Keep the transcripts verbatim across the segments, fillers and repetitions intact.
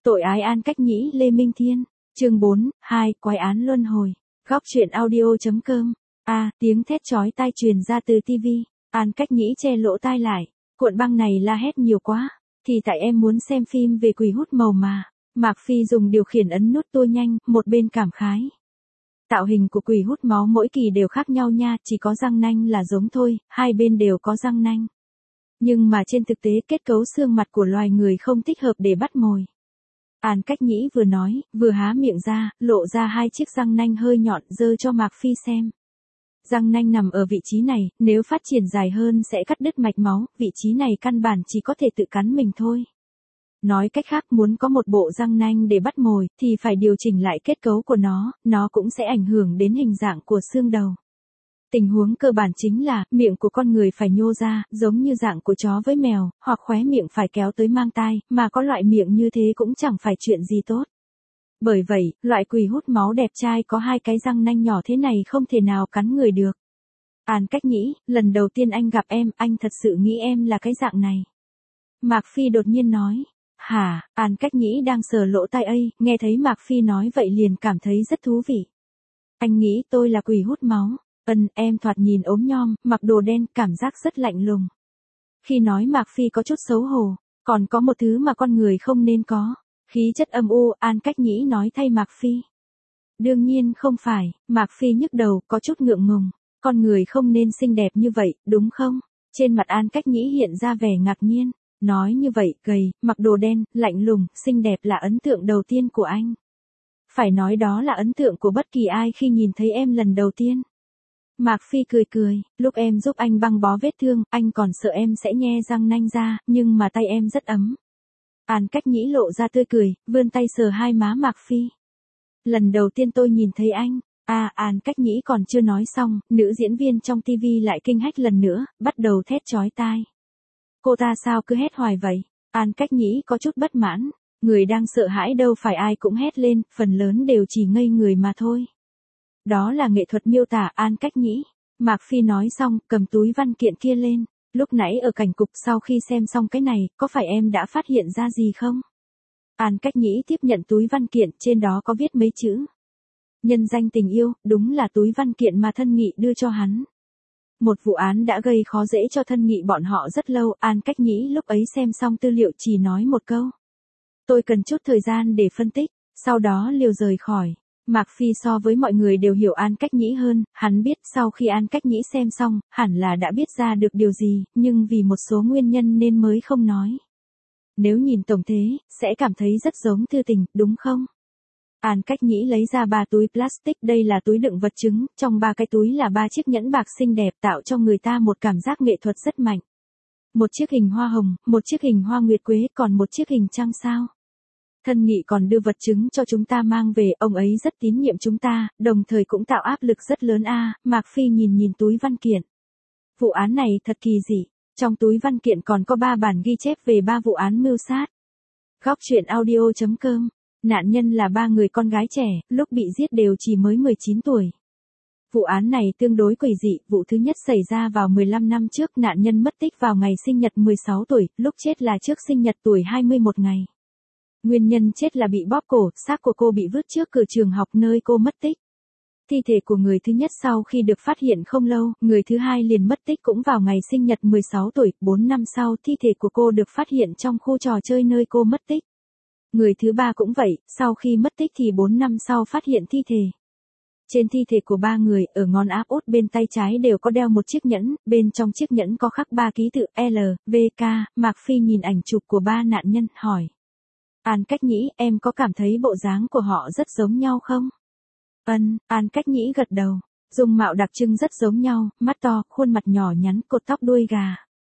Tội ái An Cách Nhĩ Lê Minh Thiên. Chương bốn, hai, Quái án luân hồi. Góc truyện audio.com. A, tiếng thét chói tai truyền ra từ tivi. An Cách Nhĩ che lỗ tai lại. Cuộn băng này la hét nhiều quá. Thì tại em muốn xem phim về quỷ hút màu mà. Mạc Phi dùng điều khiển ấn nút tua nhanh, một bên cảm khái. Tạo hình của quỷ hút máu mỗi kỳ đều khác nhau nha, chỉ có răng nanh là giống thôi, hai bên đều có răng nanh. Nhưng mà trên thực tế kết cấu xương mặt của loài người không thích hợp để bắt mồi. An Cách Nhĩ vừa nói, vừa há miệng ra, lộ ra hai chiếc răng nanh hơi nhọn giơ cho Mạc Phi xem. Răng nanh nằm ở vị trí này, nếu phát triển dài hơn sẽ cắt đứt mạch máu, vị trí này căn bản chỉ có thể tự cắn mình thôi. Nói cách khác muốn có một bộ răng nanh để bắt mồi, thì phải điều chỉnh lại kết cấu của nó, nó cũng sẽ ảnh hưởng đến hình dạng của xương đầu. Tình huống cơ bản chính là, miệng của con người phải nhô ra, giống như dạng của chó với mèo, hoặc khóe miệng phải kéo tới mang tai, mà có loại miệng như thế cũng chẳng phải chuyện gì tốt. Bởi vậy, loại quỷ hút máu đẹp trai có hai cái răng nanh nhỏ thế này không thể nào cắn người được. An Cách Nhĩ, lần đầu tiên anh gặp em, anh thật sự nghĩ em là cái dạng này. Mạc Phi đột nhiên nói. Hả, An Cách Nhĩ đang sờ lỗ tai ấy, nghe thấy Mạc Phi nói vậy liền cảm thấy rất thú vị. Anh nghĩ tôi là quỷ hút máu. Ừm, em thoạt nhìn ốm nhom, mặc đồ đen, cảm giác rất lạnh lùng. Khi nói Mạc Phi có chút xấu hổ, còn có một thứ mà con người không nên có, khí chất âm u, An Cách Nhĩ nói thay Mạc Phi. Đương nhiên không phải, Mạc Phi nhức đầu, có chút ngượng ngùng, con người không nên xinh đẹp như vậy, đúng không? Trên mặt An Cách Nhĩ hiện ra vẻ ngạc nhiên, nói như vậy, gầy, mặc đồ đen, lạnh lùng, xinh đẹp là ấn tượng đầu tiên của anh. Phải nói đó là ấn tượng của bất kỳ ai khi nhìn thấy em lần đầu tiên. Mạc Phi cười cười, lúc em giúp anh băng bó vết thương, anh còn sợ em sẽ nhe răng nanh ra, nhưng mà tay em rất ấm. An Cách Nhĩ lộ ra tươi cười, vươn tay sờ hai má Mạc Phi. Lần đầu tiên tôi nhìn thấy anh, à An Cách Nhĩ còn chưa nói xong, nữ diễn viên trong tivi lại kinh hách lần nữa, bắt đầu thét chói tai. Cô ta sao cứ hét hoài vậy? An Cách Nhĩ có chút bất mãn, người đang sợ hãi đâu phải ai cũng hét lên, phần lớn đều chỉ ngây người mà thôi. Đó là nghệ thuật miêu tả, An Cách Nhĩ. Mạc Phi nói xong, cầm túi văn kiện kia lên. Lúc nãy ở cảnh cục sau khi xem xong cái này, có phải em đã phát hiện ra gì không? An Cách Nhĩ tiếp nhận túi văn kiện, trên đó có viết mấy chữ. Nhân danh tình yêu, đúng là túi văn kiện mà Thân Nghị đưa cho hắn. Một vụ án đã gây khó dễ cho Thân Nghị bọn họ rất lâu, An Cách Nhĩ lúc ấy xem xong tư liệu chỉ nói một câu. Tôi cần chút thời gian để phân tích, sau đó liều rời khỏi. Mạc Phi so với mọi người đều hiểu An Cách Nhĩ hơn, hắn biết sau khi An Cách Nhĩ xem xong, hẳn là đã biết ra được điều gì, nhưng vì một số nguyên nhân nên mới không nói. Nếu nhìn tổng thế, sẽ cảm thấy rất giống thư tình, đúng không? An Cách Nhĩ lấy ra ba túi plastic, đây là túi đựng vật chứng, trong ba cái túi là ba chiếc nhẫn bạc xinh đẹp tạo cho người ta một cảm giác nghệ thuật rất mạnh. Một chiếc hình hoa hồng, một chiếc hình hoa nguyệt quế, còn một chiếc hình trăng sao. Thân Nghị còn đưa vật chứng cho chúng ta mang về, ông ấy rất tín nhiệm chúng ta, đồng thời cũng tạo áp lực rất lớn a. À, Mạc Phi nhìn nhìn túi văn kiện. Vụ án này thật kỳ dị, trong túi văn kiện còn có ba bản ghi chép về ba vụ án mưu sát. Góc truyện audio.com. Nạn nhân là ba người con gái trẻ, lúc bị giết đều chỉ mới mười chín tuổi. Vụ án này tương đối quỷ dị, vụ thứ nhất xảy ra vào mười lăm năm trước, nạn nhân mất tích vào ngày sinh nhật mười sáu tuổi, lúc chết là trước sinh nhật tuổi hai mươi mốt ngày. Nguyên nhân chết là bị bóp cổ, xác của cô bị vứt trước cửa trường học nơi cô mất tích. Thi thể của người thứ nhất sau khi được phát hiện không lâu, người thứ hai liền mất tích cũng vào ngày sinh nhật mười sáu tuổi, bốn năm sau thi thể của cô được phát hiện trong khu trò chơi nơi cô mất tích. Người thứ ba cũng vậy, sau khi mất tích thì bốn năm sau phát hiện thi thể. Trên thi thể của ba người, ở ngón áp út bên tay trái đều có đeo một chiếc nhẫn, bên trong chiếc nhẫn có khắc ba ký tự L, V, K. Mạc Phi nhìn ảnh chụp của ba nạn nhân, hỏi. An Cách Nhĩ, em có cảm thấy bộ dáng của họ rất giống nhau không? Ừm, An Cách Nhĩ gật đầu. Dung mạo đặc trưng rất giống nhau, mắt to, khuôn mặt nhỏ nhắn, cột tóc đuôi gà.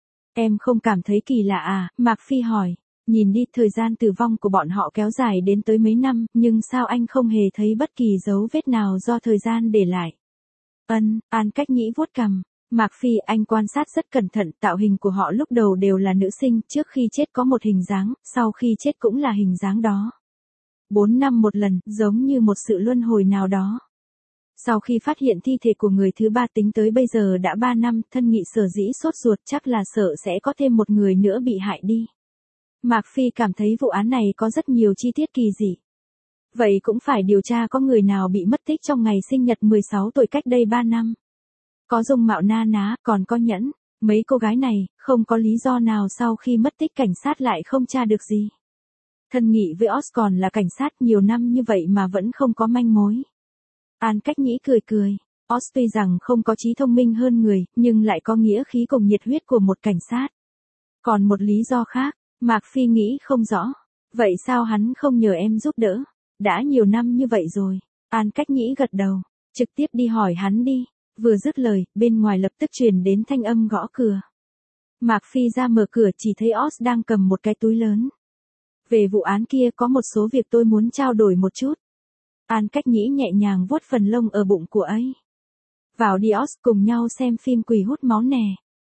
Em không cảm thấy kỳ lạ à? Mạc Phi hỏi. Nhìn đi, thời gian tử vong của bọn họ kéo dài đến tới mấy năm, nhưng sao anh không hề thấy bất kỳ dấu vết nào do thời gian để lại? Ừm, An Cách Nhĩ vuốt cằm. Mạc Phi, anh quan sát rất cẩn thận, tạo hình của họ lúc đầu đều là nữ sinh, trước khi chết có một hình dáng, sau khi chết cũng là hình dáng đó. Bốn năm một lần, giống như một sự luân hồi nào đó. Sau khi phát hiện thi thể của người thứ ba tính tới bây giờ đã ba năm, Thân Nghị sở dĩ sốt ruột chắc là sợ sẽ có thêm một người nữa bị hại đi. Mạc Phi cảm thấy vụ án này có rất nhiều chi tiết kỳ dị. Vậy cũng phải điều tra có người nào bị mất tích trong ngày sinh nhật mười sáu tuổi cách đây ba năm. Có dung mạo na ná, còn có nhẫn. Mấy cô gái này, không có lý do nào sau khi mất tích cảnh sát lại không tra được gì. Thân nghị với Oz còn là cảnh sát nhiều năm như vậy mà vẫn không có manh mối. An Cách Nhĩ cười cười. Oz tuy rằng không có trí thông minh hơn người, nhưng lại có nghĩa khí cùng nhiệt huyết của một cảnh sát. Còn một lý do khác, Mạc Phi nghĩ không rõ. Vậy sao hắn không nhờ em giúp đỡ? Đã nhiều năm như vậy rồi. An Cách Nhĩ gật đầu. Trực tiếp đi hỏi hắn đi. Vừa dứt lời, bên ngoài lập tức truyền đến thanh âm gõ cửa. Mạc Phi ra mở cửa chỉ thấy Oz đang cầm một cái túi lớn. Về vụ án kia có một số việc tôi muốn trao đổi một chút. An Cách Nhĩ nhẹ nhàng vuốt phần lông ở bụng của ấy. Vào đi Oz, cùng nhau xem phim Quỷ hút máu nè.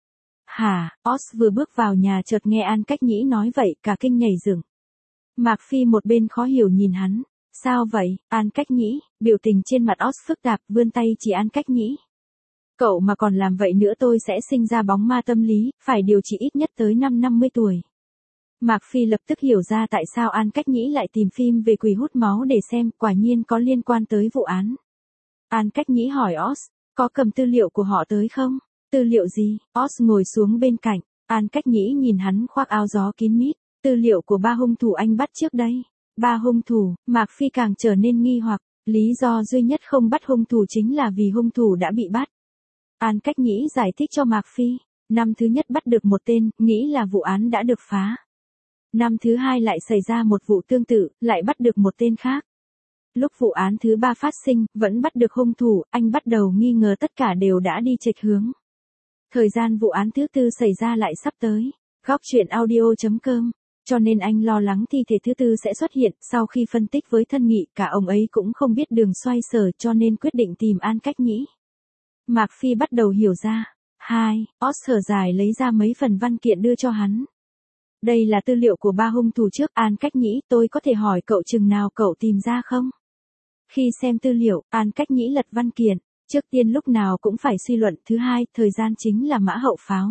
Hả, Oz vừa bước vào nhà chợt nghe An Cách Nhĩ nói vậy, cả kinh nhảy dựng. Mạc Phi một bên khó hiểu nhìn hắn. Sao vậy, An Cách Nhĩ? Biểu tình trên mặt Oz phức tạp, vươn tay chỉ An Cách Nhĩ. Cậu mà còn làm vậy nữa tôi sẽ sinh ra bóng ma tâm lý, phải điều trị ít nhất tới năm năm mươi tuổi. Mạc Phi lập tức hiểu ra tại sao An Cách Nhĩ lại tìm phim về quỷ hút máu để xem, quả nhiên có liên quan tới vụ án. An Cách Nhĩ hỏi Oz, có cầm tư liệu của họ tới không? Tư liệu gì? Oz ngồi xuống bên cạnh, An Cách Nhĩ nhìn hắn khoác áo gió kín mít, tư liệu của ba hung thủ anh bắt trước đây. Ba hung thủ, Mạc Phi càng trở nên nghi hoặc, lý do duy nhất không bắt hung thủ chính là vì hung thủ đã bị bắt. An Cách Nhĩ giải thích cho Mạc Phi, năm thứ nhất bắt được một tên, nghĩ là vụ án đã được phá. Năm thứ hai lại xảy ra một vụ tương tự, lại bắt được một tên khác. Lúc vụ án thứ ba phát sinh, vẫn bắt được hung thủ, anh bắt đầu nghi ngờ tất cả đều đã đi chệch hướng. Thời gian vụ án thứ tư xảy ra lại sắp tới. Góc truyện audio chấm com. Cho nên anh lo lắng thi thể thứ tư sẽ xuất hiện, sau khi phân tích với thân nghị, cả ông ấy cũng không biết đường xoay sở cho nên quyết định tìm An Cách Nhĩ. Mạc Phi bắt đầu hiểu ra. Hai, Oz thở dài lấy ra mấy phần văn kiện đưa cho hắn. Đây là tư liệu của ba hung thủ trước, An Cách Nhĩ, tôi có thể hỏi cậu chừng nào cậu tìm ra không? Khi xem tư liệu, An Cách Nhĩ lật văn kiện, trước tiên lúc nào cũng phải suy luận, thứ hai, thời gian chính là mã hậu pháo.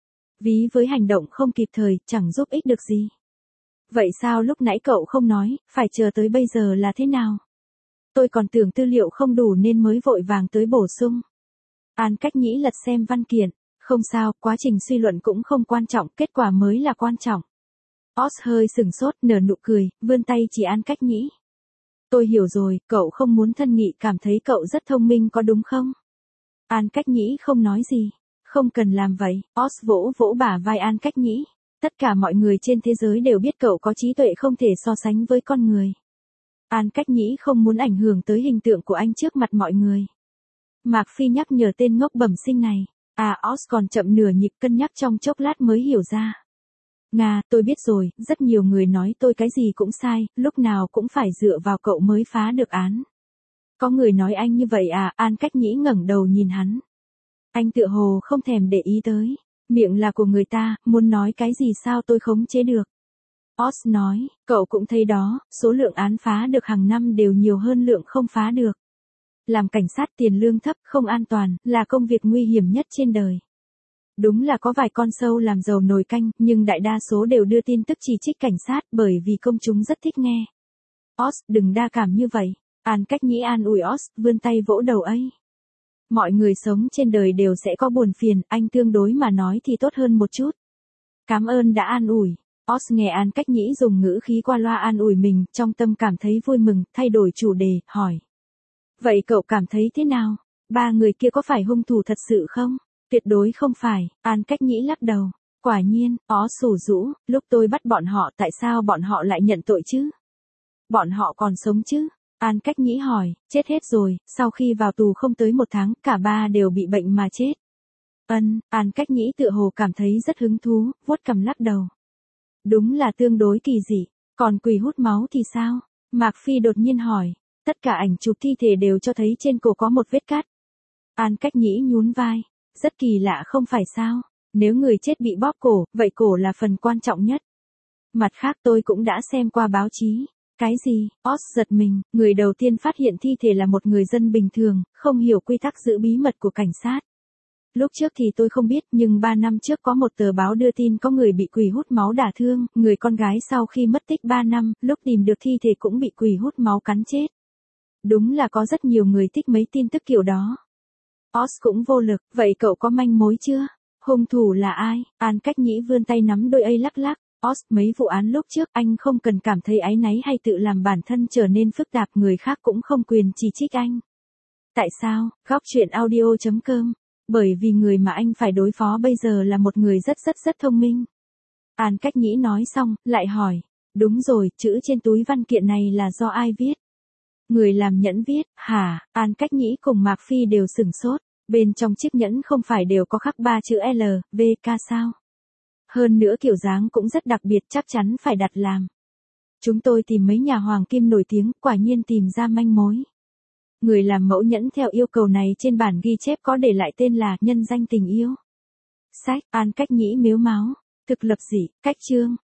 Ví với hành động không kịp thời, chẳng giúp ích được gì. Vậy sao lúc nãy cậu không nói, phải chờ tới bây giờ là thế nào? Tôi còn tưởng tư liệu không đủ nên mới vội vàng tới bổ sung. An Cách Nhĩ lật xem văn kiện, không sao, quá trình suy luận cũng không quan trọng, kết quả mới là quan trọng. Oz hơi sừng sốt, nở nụ cười, vươn tay chỉ An Cách Nhĩ. Tôi hiểu rồi, cậu không muốn thân nghị cảm thấy cậu rất thông minh có đúng không? An Cách Nhĩ không nói gì. Không cần làm vậy, Oz vỗ vỗ bả vai An Cách Nhĩ. Tất cả mọi người trên thế giới đều biết cậu có trí tuệ không thể so sánh với con người. An Cách Nhĩ không muốn ảnh hưởng tới hình tượng của anh trước mặt mọi người. Mạc Phi nhắc nhở tên ngốc bẩm sinh này. À, Oz còn chậm nửa nhịp, cân nhắc trong chốc lát mới hiểu ra. Nga, tôi biết rồi, rất nhiều người nói tôi cái gì cũng sai, lúc nào cũng phải dựa vào cậu mới phá được án. Có người nói anh như vậy à? An Cách Nhĩ ngẩng đầu nhìn hắn. Anh tựa hồ không thèm để ý tới. Miệng là của người ta, muốn nói cái gì sao tôi khống chế được. Oz nói, cậu cũng thấy đó, số lượng án phá được hàng năm đều nhiều hơn lượng không phá được. Làm cảnh sát tiền lương thấp, không an toàn, là công việc nguy hiểm nhất trên đời. Đúng là có vài con sâu làm dầu nồi canh, nhưng đại đa số đều đưa tin tức chỉ trích cảnh sát bởi vì công chúng rất thích nghe. Oz, đừng đa cảm như vậy. An Cách Nhĩ an ủi Oz, vươn tay vỗ đầu ấy. Mọi người sống trên đời đều sẽ có buồn phiền, anh tương đối mà nói thì tốt hơn một chút. Cảm ơn đã an ủi. Oz nghe An Cách Nhĩ dùng ngữ khí qua loa an ủi mình, trong tâm cảm thấy vui mừng, thay đổi chủ đề, hỏi. Vậy cậu cảm thấy thế nào? Ba người kia có phải hung thủ thật sự không? Tuyệt đối không phải, An Cách Nhĩ lắc đầu. Quả nhiên, ó sủ rũ, lúc tôi bắt bọn họ tại sao bọn họ lại nhận tội chứ? Bọn họ còn sống chứ? An Cách Nhĩ hỏi, chết hết rồi, sau khi vào tù không tới một tháng, cả ba đều bị bệnh mà chết. Ân, An Cách Nhĩ tựa hồ cảm thấy rất hứng thú, vuốt cằm lắc đầu. Đúng là tương đối kỳ dị, còn quỷ hút máu thì sao? Mạc Phi đột nhiên hỏi, tất cả ảnh chụp thi thể đều cho thấy trên cổ có một vết cắt. An Cách Nhĩ nhún vai, rất kỳ lạ không phải sao? Nếu người chết bị bóp cổ, vậy cổ là phần quan trọng nhất. Mặt khác tôi cũng đã xem qua báo chí. Cái gì? Oz giật mình, người đầu tiên phát hiện thi thể là một người dân bình thường, không hiểu quy tắc giữ bí mật của cảnh sát. Lúc trước thì tôi không biết, nhưng ba năm trước có một tờ báo đưa tin có người bị quỷ hút máu đả thương, người con gái sau khi mất tích ba năm, lúc tìm được thi thể cũng bị quỷ hút máu cắn chết. Đúng là có rất nhiều người thích mấy tin tức kiểu đó. Oz cũng vô lực, vậy cậu có manh mối chưa? Hung thủ là ai? An Cách Nhĩ vươn tay nắm đôi ấy lắc lắc. Oz, mấy vụ án lúc trước anh không cần cảm thấy áy náy hay tự làm bản thân trở nên phức tạp, người khác cũng không quyền chỉ trích anh. Tại sao? Góc truyện audio chấm com. Bởi vì người mà anh phải đối phó bây giờ là một người rất rất rất thông minh. An Cách Nhĩ nói xong, lại hỏi. Đúng rồi, chữ trên túi văn kiện này là do ai viết? Người làm nhẫn viết, hả? An Cách Nhĩ cùng Mạc Phi đều sửng sốt. Bên trong chiếc nhẫn không phải đều có khắc ba chữ L, V, K sao? Hơn nữa kiểu dáng cũng rất đặc biệt, chắc chắn phải đặt làm. Chúng tôi tìm mấy nhà hoàng kim nổi tiếng, quả nhiên tìm ra manh mối. Người làm mẫu nhẫn theo yêu cầu này trên bản ghi chép có để lại tên là Nhân danh tình yêu. Sách, An Cách Nhĩ mếu máo. Thực lập dị, cách chương.